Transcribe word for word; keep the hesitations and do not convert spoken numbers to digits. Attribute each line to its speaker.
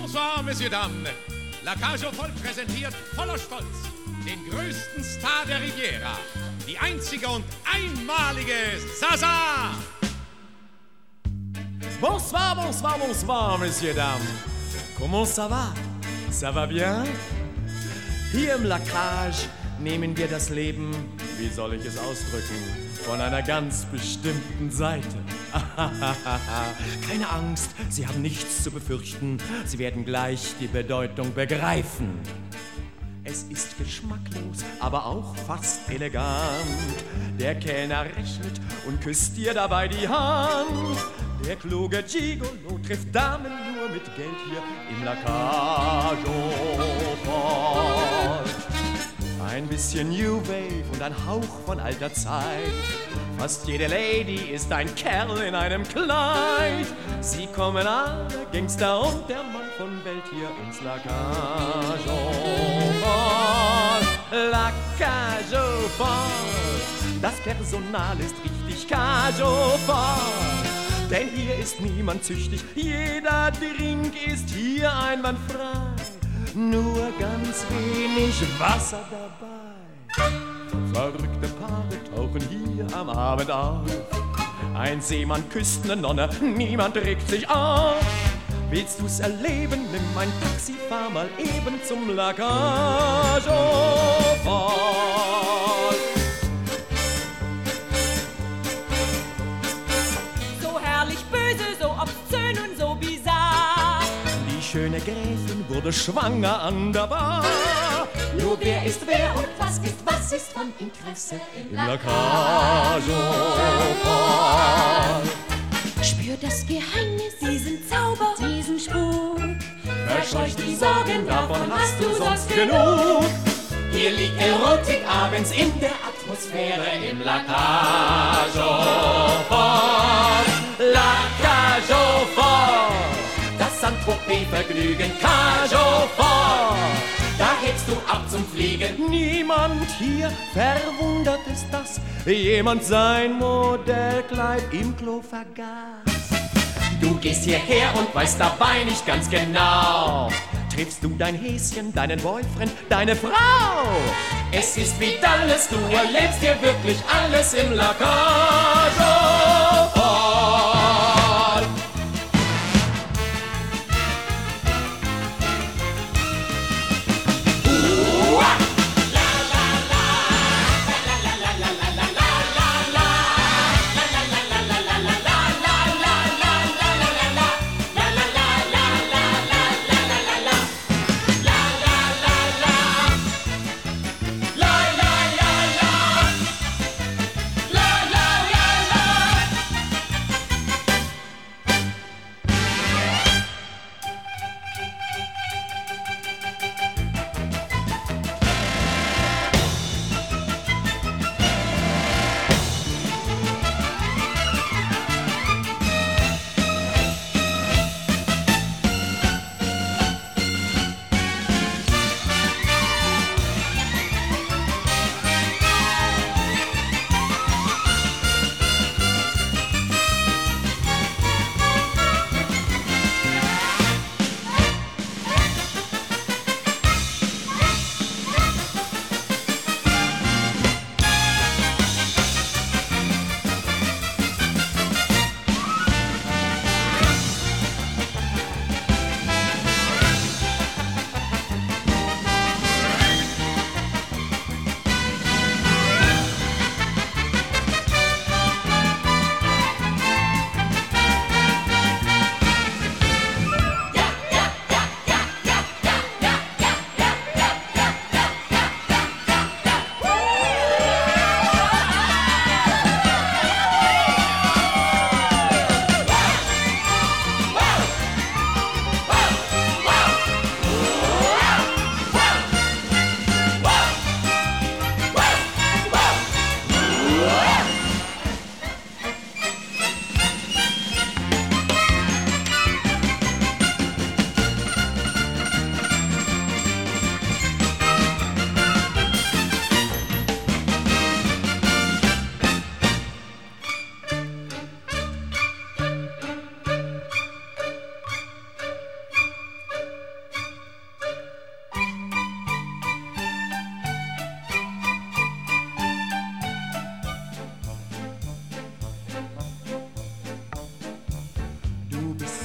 Speaker 1: Bonsoir, Messieurs, Dames. La Cage aux Folles präsentiert voller Stolz den größten Star der Riviera, die einzige und einmalige Zaza.
Speaker 2: Bonsoir, bonsoir, bonsoir, Messieurs, Dames. Comment ça va? Ça va bien? Hier im La Cage nehmen wir das Leben, wie soll ich es ausdrücken, von einer ganz bestimmten Seite. Keine Angst, Sie haben nichts zu befürchten. Sie werden gleich die Bedeutung begreifen. Es ist geschmacklos, aber auch fast elegant. Der Kellner rechnet und küsst dir dabei die Hand. Der kluge Gigolo trifft Damen nur mit Geld hier im La Cage aux Folles. Ein bisschen New Wave und ein Hauch von alter Zeit. Fast jede Lady ist ein Kerl in einem Kleid. Sie kommen alle, Gangster und der Mann von Welt hier ins La Cage aux Folles. La Cage aux Folles. Das Personal ist richtig Cage aux Folles. Denn hier ist niemand züchtig, jeder Drink ist hier einwandfrei. Nur ganz wenig Wasser dabei. Verrückte Paare tauchen hier am Abend auf. Ein Seemann küsst ne Nonne, niemand regt sich auf. Willst du's erleben, nimm ein Taxi, fahr mal eben zum La Cage aux Folles.
Speaker 3: So herrlich böse, so obszön und so bizarr.
Speaker 2: Die schöne Gräfin wurde schwanger an der Bar.
Speaker 3: Nur wer ist wer und was ist was ist von Interesse
Speaker 2: im La Cage aux Folles.
Speaker 3: Spür das Geheimnis, diesen Zauber, diesen Spuk. Verscheuch die Sorgen, davon hast du sonst genug. Hier liegt Erotik abends in der Atmosphäre im La Cage aux Folles.
Speaker 2: La Cage aux Folles.
Speaker 3: Das Saint-Tropez-Vergnügen, Cage aux Folles. Da hebst du ab zum Fliegen.
Speaker 2: Niemand hier verwundert es, dass jemand sein Modellkleid im Klo vergaß.
Speaker 3: Du gehst hierher und weißt dabei nicht ganz genau.
Speaker 2: Triffst du dein Häschen, deinen Boyfriend, deine Frau?
Speaker 3: Es ist wie Dallas, du erlebst hier wirklich alles im La Cage aux Folles.